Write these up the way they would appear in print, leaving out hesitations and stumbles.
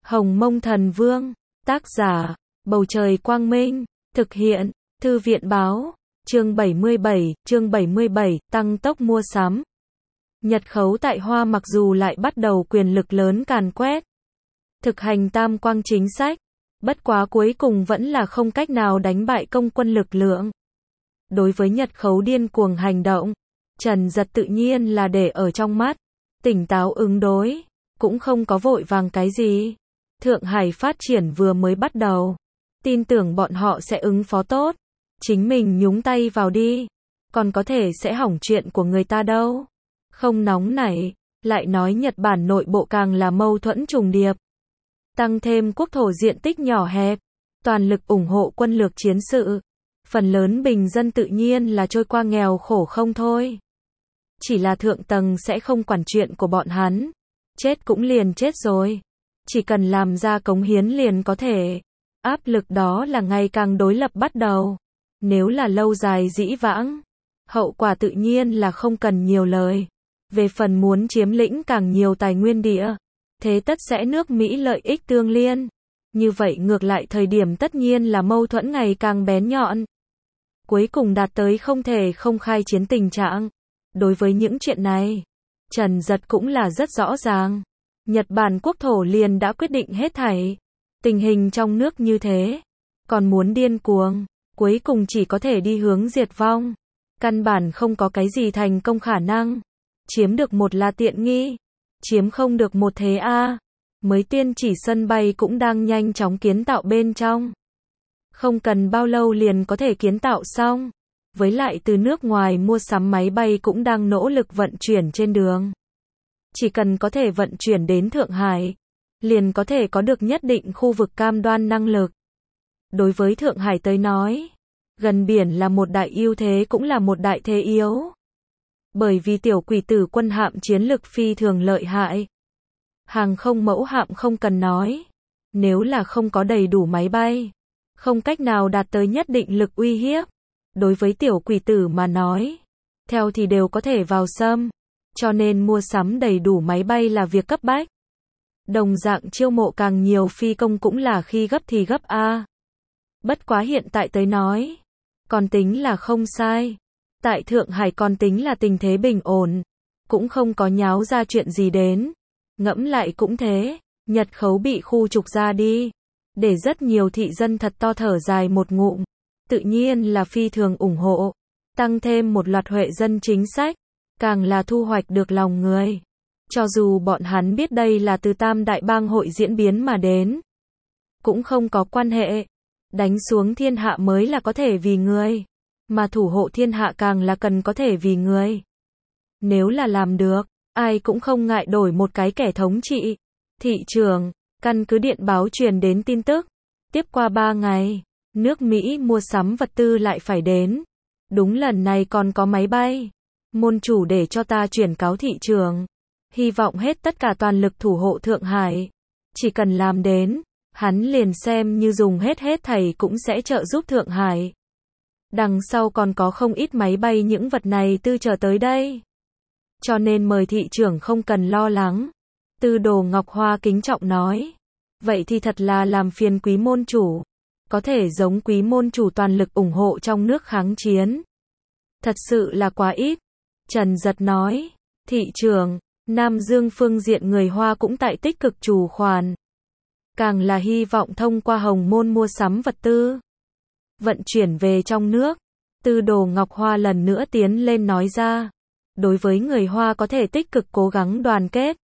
Hồng Mông Thần Vương, tác giả, Bầu Trời Quang Minh, thực hiện, Thư viện Báo, chương 77, tăng tốc mua sắm. Nhật khấu tại Hoa mặc dù lại bắt đầu quyền lực lớn càn quét, thực hành tam quang chính sách, bất quá cuối cùng vẫn là không cách nào đánh bại công quân lực lượng. Đối với Nhật khấu điên cuồng hành động, Trần Dật tự nhiên là để ở trong mắt, tỉnh táo ứng đối, cũng không có vội vàng cái gì. Thượng Hải phát triển vừa mới bắt đầu, tin tưởng bọn họ sẽ ứng phó tốt, chính mình nhúng tay vào đi, còn có thể sẽ hỏng chuyện của người ta đâu. Không nóng nảy, lại nói Nhật Bản nội bộ càng là mâu thuẫn trùng điệp. Tăng thêm quốc thổ diện tích nhỏ hẹp, toàn lực ủng hộ quân lược chiến sự, phần lớn bình dân tự nhiên là trôi qua nghèo khổ không thôi. Chỉ là thượng tầng sẽ không quản chuyện của bọn hắn, chết cũng liền chết rồi, chỉ cần làm ra cống hiến liền có thể. Áp lực đó là ngày càng đối lập bắt đầu, nếu là lâu dài dĩ vãng, hậu quả tự nhiên là không cần nhiều lời. Về phần muốn chiếm lĩnh càng nhiều tài nguyên địa, thế tất sẽ nước Mỹ lợi ích tương liên. Như vậy ngược lại thời điểm tất nhiên là mâu thuẫn ngày càng bén nhọn, cuối cùng đạt tới không thể không khai chiến tình trạng. Đối với những chuyện này, Trần Dật cũng là rất rõ ràng. Nhật Bản quốc thổ liền đã quyết định hết thảy. Tình hình trong nước như thế, còn muốn điên cuồng, cuối cùng chỉ có thể đi hướng diệt vong. Căn bản không có cái gì thành công khả năng. Chiếm được một là tiện nghi, chiếm không được một thế a. Mới tiên chỉ sân bay cũng đang nhanh chóng kiến tạo bên trong. Không cần bao lâu liền có thể kiến tạo xong. Với lại từ nước ngoài mua sắm máy bay cũng đang nỗ lực vận chuyển trên đường. Chỉ cần có thể vận chuyển đến Thượng Hải, liền có thể có được nhất định khu vực cam đoan năng lực. Đối với Thượng Hải tới nói, gần biển là một đại ưu thế cũng là một đại thế yếu. Bởi vì tiểu quỷ tử quân hạm chiến lực phi thường lợi hại. Hàng không mẫu hạm không cần nói. Nếu là không có đầy đủ máy bay, không cách nào đạt tới nhất định lực uy hiếp. Đối với tiểu quỷ tử mà nói, theo thì đều có thể vào xâm. Cho nên mua sắm đầy đủ máy bay là việc cấp bách. Đồng dạng chiêu mộ càng nhiều phi công cũng là khi gấp thì gấp a. Bất quá hiện tại tới nói, còn tính là không sai. Tại Thượng Hải còn tính là tình thế bình ổn, cũng không có nháo ra chuyện gì đến. Ngẫm lại cũng thế, Nhật khấu bị khu trục ra đi, để rất nhiều thị dân thật to thở dài một ngụm, tự nhiên là phi thường ủng hộ, tăng thêm một loạt huệ dân chính sách, càng là thu hoạch được lòng người. Cho dù bọn hắn biết đây là từ Tam Đại Bang hội diễn biến mà đến, cũng không có quan hệ, đánh xuống thiên hạ mới là có thể vì người, mà thủ hộ thiên hạ càng là cần có thể vì người. Nếu là làm được, ai cũng không ngại đổi một cái kẻ thống trị. Thị trường, căn cứ điện báo truyền đến tin tức, tiếp qua 3 ngày, nước Mỹ mua sắm vật tư lại phải đến. Đúng lần này còn có máy bay. Môn chủ để cho ta chuyển cáo thị trường, hy vọng hết tất cả toàn lực thủ hộ Thượng Hải. Chỉ cần làm đến, hắn liền xem như dùng hết thảy cũng sẽ trợ giúp Thượng Hải. Đằng sau còn có không ít máy bay những vật này tư chờ tới đây. Cho nên mời thị trưởng không cần lo lắng. Tư Đồ Ngọc Hoa kính trọng nói. Vậy thì thật là làm phiền quý môn chủ. Có thể giống quý môn chủ toàn lực ủng hộ trong nước kháng chiến. Thật sự là quá ít. Trần Dật nói. Thị trường, Nam Dương phương diện người Hoa cũng tại tích cực chủ khoản. Càng là hy vọng thông qua Hồng Môn mua sắm vật tư, vận chuyển về trong nước. Tư Đồ Ngọc Hoa lần nữa tiến lên nói ra. Đối với người Hoa có thể tích cực cố gắng đoàn kết,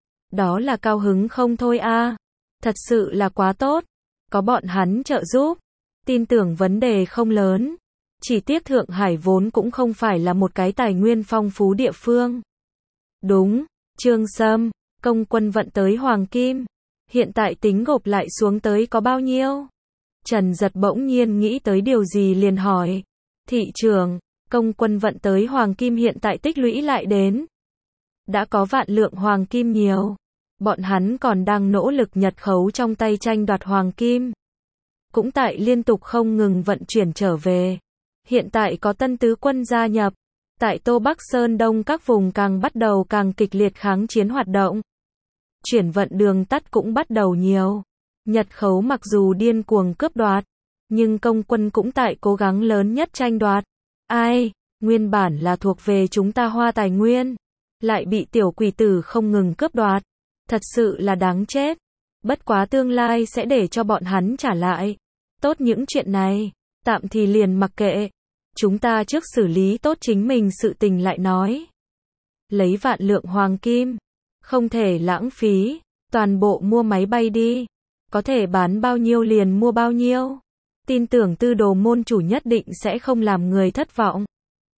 đó là cao hứng không thôi a. Thật sự là quá tốt. Có bọn hắn trợ giúp, tin tưởng vấn đề không lớn. Chỉ tiếc Thượng Hải vốn cũng không phải là một cái tài nguyên phong phú địa phương. Đúng, Trương Sâm, công quân vận tới Hoàng Kim. Hiện tại tính gộp lại xuống tới có bao nhiêu? Trần Dật bỗng nhiên nghĩ tới điều gì liền hỏi. Thị trường, công quân vận tới Hoàng Kim hiện tại tích lũy lại đến. Đã có vạn lượng Hoàng Kim nhiều. Bọn hắn còn đang nỗ lực Nhật khấu trong tay tranh đoạt Hoàng Kim. Cũng tại liên tục không ngừng vận chuyển trở về. Hiện tại có tân tứ quân gia nhập. Tại Tô Bắc Sơn Đông các vùng càng bắt đầu càng kịch liệt kháng chiến hoạt động. chuyển vận đường tắt cũng bắt đầu nhiều. Nhật khấu mặc dù điên cuồng cướp đoạt, nhưng công quân cũng tại cố gắng lớn nhất tranh đoạt. Ai, nguyên bản là thuộc về chúng ta Hoa tài nguyên, lại bị tiểu quỷ tử không ngừng cướp đoạt. Thật sự là đáng chết. Bất quá tương lai sẽ để cho bọn hắn trả lại. Tốt những chuyện này, tạm thì liền mặc kệ. Chúng ta trước xử lý tốt chính mình sự tình lại nói. Lấy vạn lượng hoàng kim, không thể lãng phí, toàn bộ mua máy bay đi. Có thể bán bao nhiêu liền mua bao nhiêu. Tin tưởng Tư Đồ môn chủ nhất định sẽ không làm người thất vọng.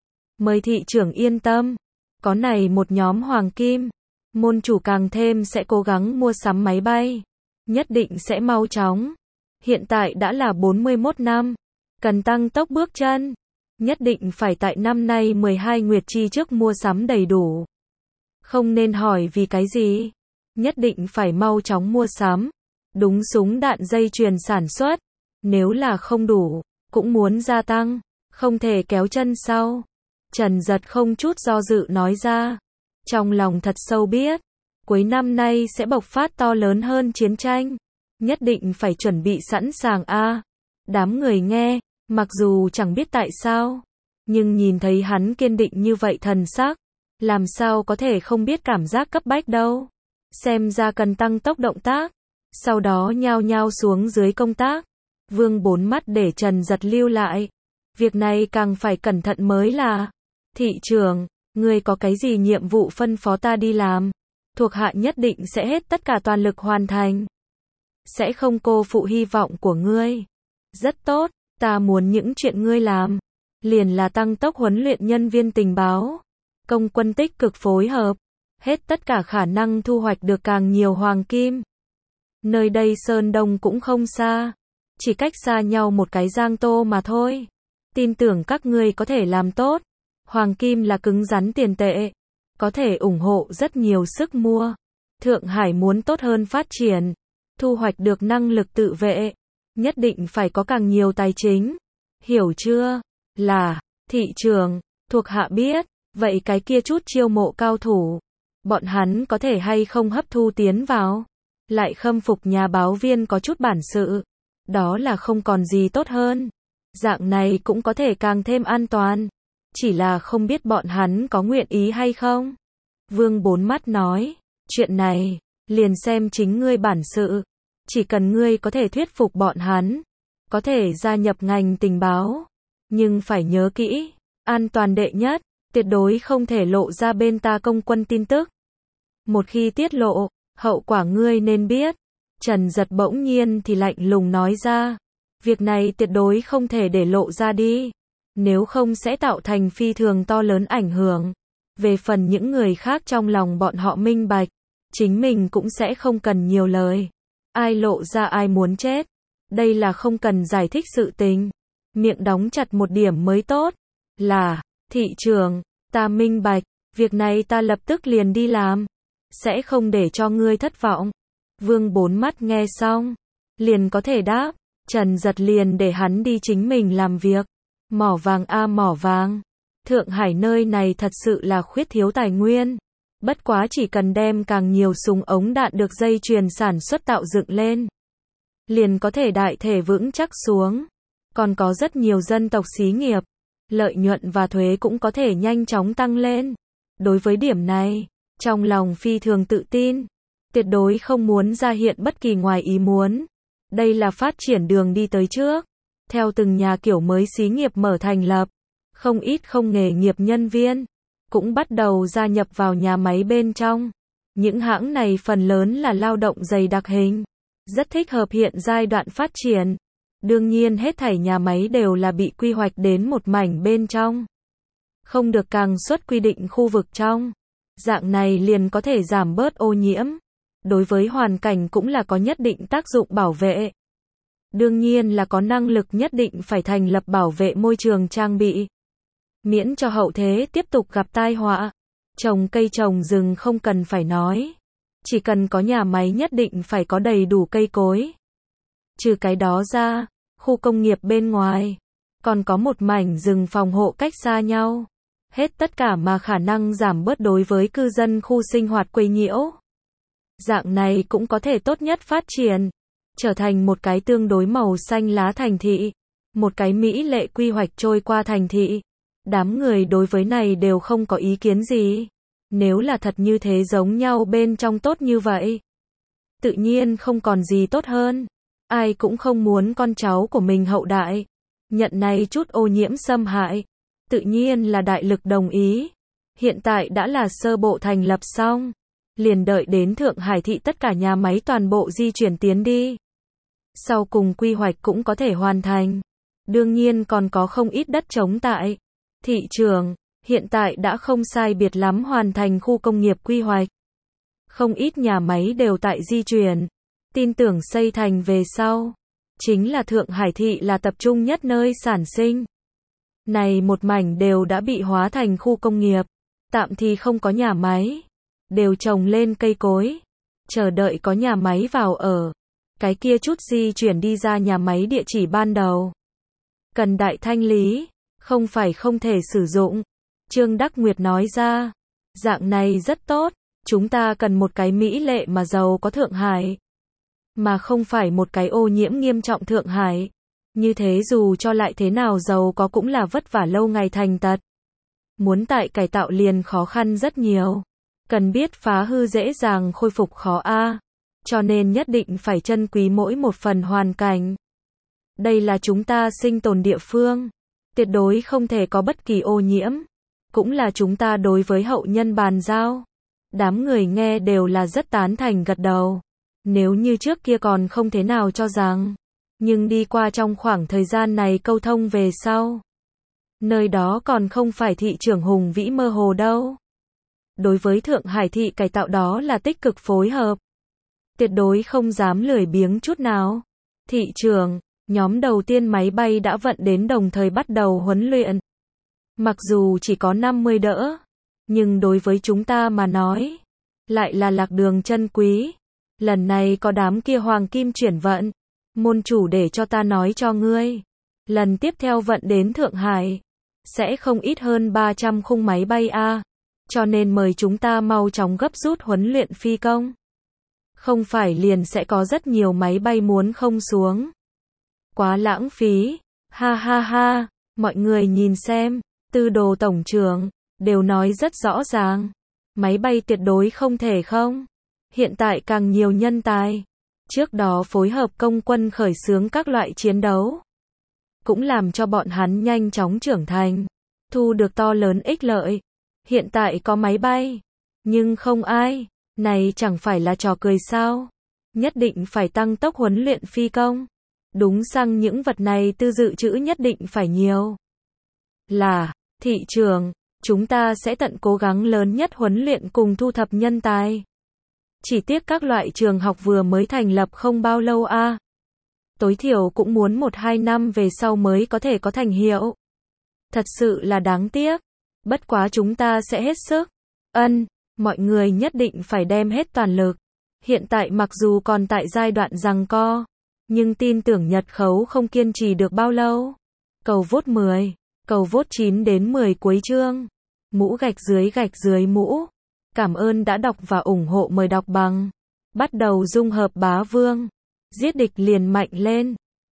Mời thị trưởng yên tâm, có này một nhóm hoàng kim, môn chủ càng thêm sẽ cố gắng mua sắm máy bay, nhất định sẽ mau chóng. Hiện tại đã là 41 năm, cần tăng tốc bước chân, nhất định phải tại năm nay 12 nguyệt chi trước mua sắm đầy đủ. Không nên hỏi vì cái gì, nhất định phải mau chóng mua sắm. Đúng súng đạn dây chuyền sản xuất, nếu là không đủ, cũng muốn gia tăng, không thể kéo chân sau. Trần Giật không chút do dự nói ra, trong lòng thật sâu biết, cuối năm nay sẽ bộc phát to lớn hơn chiến tranh, nhất định phải chuẩn bị sẵn sàng a. Đám người nghe, mặc dù chẳng biết tại sao, nhưng nhìn thấy hắn kiên định như vậy thần sắc, làm sao có thể không biết cảm giác cấp bách đâu. Xem ra cần tăng tốc động tác, sau đó nhao nhao xuống dưới công tác. Vương Bốn Mắt để Trần Giật lưu lại, việc này càng phải cẩn thận mới là. Thị trưởng, ngươi có cái gì nhiệm vụ phân phó ta đi làm, thuộc hạ nhất định sẽ hết tất cả toàn lực hoàn thành. Sẽ không cô phụ hy vọng của ngươi. Rất tốt, ta muốn những chuyện ngươi làm, liền là tăng tốc huấn luyện nhân viên tình báo. Công quân tích cực phối hợp, hết tất cả khả năng thu hoạch được càng nhiều hoàng kim. Nơi đây Sơn Đông cũng không xa, chỉ cách xa nhau một cái Giang Tô mà thôi. Tin tưởng các ngươi có thể làm tốt. Hoàng kim là cứng rắn tiền tệ, có thể ủng hộ rất nhiều sức mua. Thượng Hải muốn tốt hơn phát triển, thu hoạch được năng lực tự vệ, nhất định phải có càng nhiều tài chính. Hiểu chưa? Là, thị trường, thuộc hạ biết, vậy cái kia chút chiêu mộ cao thủ, bọn hắn có thể hay không hấp thu tiến vào? Lại khâm phục nhà báo viên có chút bản sự, đó là không còn gì tốt hơn. Dạng này cũng có thể càng thêm an toàn, chỉ là không biết bọn hắn có nguyện ý hay không. Vương Bốn Mắt nói, chuyện này, liền xem chính ngươi bản sự, chỉ cần ngươi có thể thuyết phục bọn hắn, có thể gia nhập ngành tình báo, nhưng phải nhớ kỹ, an toàn đệ nhất, tuyệt đối không thể lộ ra bên ta công quân tin tức. Một khi tiết lộ, hậu quả ngươi nên biết. Trần Giật bỗng nhiên thì lạnh lùng nói ra, việc này tuyệt đối không thể để lộ ra đi, nếu không sẽ tạo thành phi thường to lớn ảnh hưởng. Về phần những người khác trong lòng bọn họ minh bạch, chính mình cũng sẽ không cần nhiều lời. Ai lộ ra ai muốn chết, đây là không cần giải thích sự tình, miệng đóng chặt một điểm mới tốt. Là, thị trường, ta minh bạch, việc này ta lập tức liền đi làm, sẽ không để cho ngươi thất vọng. Vương Bốn Mắt nghe xong, liền có thể đáp. Trần Giật liền để hắn đi chính mình làm việc. Mỏ vàng a mỏ vàng, Thượng Hải nơi này thật sự là khuyết thiếu tài nguyên. Bất quá chỉ cần đem càng nhiều súng ống đạn được dây chuyền sản xuất tạo dựng lên, liền có thể đại thể vững chắc xuống. Còn có rất nhiều dân tộc xí nghiệp, lợi nhuận và thuế cũng có thể nhanh chóng tăng lên. Đối với điểm này, trong lòng phi thường tự tin, tuyệt đối không muốn ra hiện bất kỳ ngoài ý muốn. Đây là phát triển đường đi tới trước. Theo từng nhà kiểu mới xí nghiệp mở thành lập, không ít không nghề nghiệp nhân viên cũng bắt đầu gia nhập vào nhà máy bên trong. Những hãng này phần lớn là lao động dày đặc hình, rất thích hợp hiện giai đoạn phát triển. Đương nhiên hết thảy nhà máy đều là bị quy hoạch đến một mảnh bên trong, không được càng xuất quy định khu vực trong. Dạng này liền có thể giảm bớt ô nhiễm, đối với hoàn cảnh cũng là có nhất định tác dụng bảo vệ. Đương nhiên là có năng lực nhất định phải thành lập bảo vệ môi trường trang bị, miễn cho hậu thế tiếp tục gặp tai họa. Trồng cây trồng rừng không cần phải nói, chỉ cần có nhà máy nhất định phải có đầy đủ cây cối. Trừ cái đó ra, khu công nghiệp bên ngoài còn có một mảnh rừng phòng hộ cách xa nhau. Hết tất cả mà khả năng giảm bớt đối với cư dân khu sinh hoạt quấy nhiễu. Dạng này cũng có thể tốt nhất phát triển, trở thành một cái tương đối màu xanh lá thành thị, một cái mỹ lệ quy hoạch trôi qua thành thị. Đám người đối với này đều không có ý kiến gì. Nếu là thật như thế giống nhau bên trong tốt như vậy, tự nhiên không còn gì tốt hơn. Ai cũng không muốn con cháu của mình hậu đại nhận này chút ô nhiễm xâm hại. Tự nhiên là đại lực đồng ý. Hiện tại đã là sơ bộ thành lập xong, liền đợi đến Thượng Hải thị tất cả nhà máy toàn bộ di chuyển tiến đi. Sau cùng quy hoạch cũng có thể hoàn thành. Đương nhiên còn có không ít đất trống tại thị trường, hiện tại đã không sai biệt lắm hoàn thành khu công nghiệp quy hoạch. Không ít nhà máy đều tại di chuyển, tin tưởng xây thành về sau. Chính là Thượng Hải thị là tập trung nhất nơi sản sinh. Này một mảnh đều đã bị hóa thành khu công nghiệp, tạm thì không có nhà máy, đều trồng lên cây cối, chờ đợi có nhà máy vào ở. Cái kia chút di chuyển đi ra nhà máy địa chỉ ban đầu cần đại thanh lý, không phải không thể sử dụng. Trương Đắc Nguyệt nói ra, dạng này rất tốt, chúng ta cần một cái mỹ lệ mà giàu có Thượng Hải, mà không phải một cái ô nhiễm nghiêm trọng Thượng Hải. Như thế dù cho lại thế nào giàu có cũng là vất vả lâu ngày thành tật. Muốn tại cải tạo liền khó khăn rất nhiều. Cần biết phá hư dễ dàng khôi phục khó a. Cho nên nhất định phải trân quý mỗi một phần hoàn cảnh. Đây là chúng ta sinh tồn địa phương, tuyệt đối không thể có bất kỳ ô nhiễm. Cũng là chúng ta đối với hậu nhân bàn giao. Đám người nghe đều là rất tán thành gật đầu. Nếu như trước kia còn không thế nào cho rằng, nhưng đi qua trong khoảng thời gian này câu thông về sau, nơi đó còn không phải thị trưởng hùng vĩ mơ hồ đâu. Đối với Thượng Hải thị cải tạo đó là tích cực phối hợp, tuyệt đối không dám lười biếng chút nào. Thị trưởng, nhóm đầu tiên máy bay đã vận đến đồng thời bắt đầu huấn luyện. Mặc dù chỉ có 50 đỡ, nhưng đối với chúng ta mà nói, lại là lạc đường chân quý. Lần này có đám kia hoàng kim chuyển vận, môn chủ để cho ta nói cho ngươi. Lần tiếp theo vận đến Thượng Hải, sẽ không ít hơn 300 khung máy bay A. Cho nên mời chúng ta mau chóng gấp rút huấn luyện phi công. Không phải liền sẽ có rất nhiều máy bay muốn không xuống. Quá lãng phí. Ha ha ha, mọi người nhìn xem, Tư Đồ tổng trưởng đều nói rất rõ ràng. Máy bay tuyệt đối không thể không. Hiện tại càng nhiều nhân tài. Trước đó phối hợp công quân khởi xướng các loại chiến đấu, cũng làm cho bọn hắn nhanh chóng trưởng thành, thu được to lớn ích lợi. Hiện tại có máy bay, nhưng không ai. Này chẳng phải là trò cười sao? Nhất định phải tăng tốc huấn luyện phi công. Đúng rằng những vật này tư dự trữ nhất định phải nhiều. Là, thị trường, chúng ta sẽ tận cố gắng lớn nhất huấn luyện cùng thu thập nhân tài. Chỉ tiếc các loại trường học vừa mới thành lập không bao lâu a. Tối thiểu cũng muốn 1-2 năm về sau mới có thể có thành hiệu. Thật sự là đáng tiếc. Bất quá chúng ta sẽ hết sức. Mọi người nhất định phải đem hết toàn lực. Hiện tại mặc dù còn tại giai đoạn giằng co, nhưng tin tưởng Nhật Khấu không kiên trì được bao lâu. Cầu vote 10, cầu vote 9 đến 10 cuối chương. Mũ gạch dưới mũ. Cảm ơn đã đọc và ủng hộ, mời đọc bằng. Bắt đầu dung hợp bá vương. Giết địch liền mạnh lên.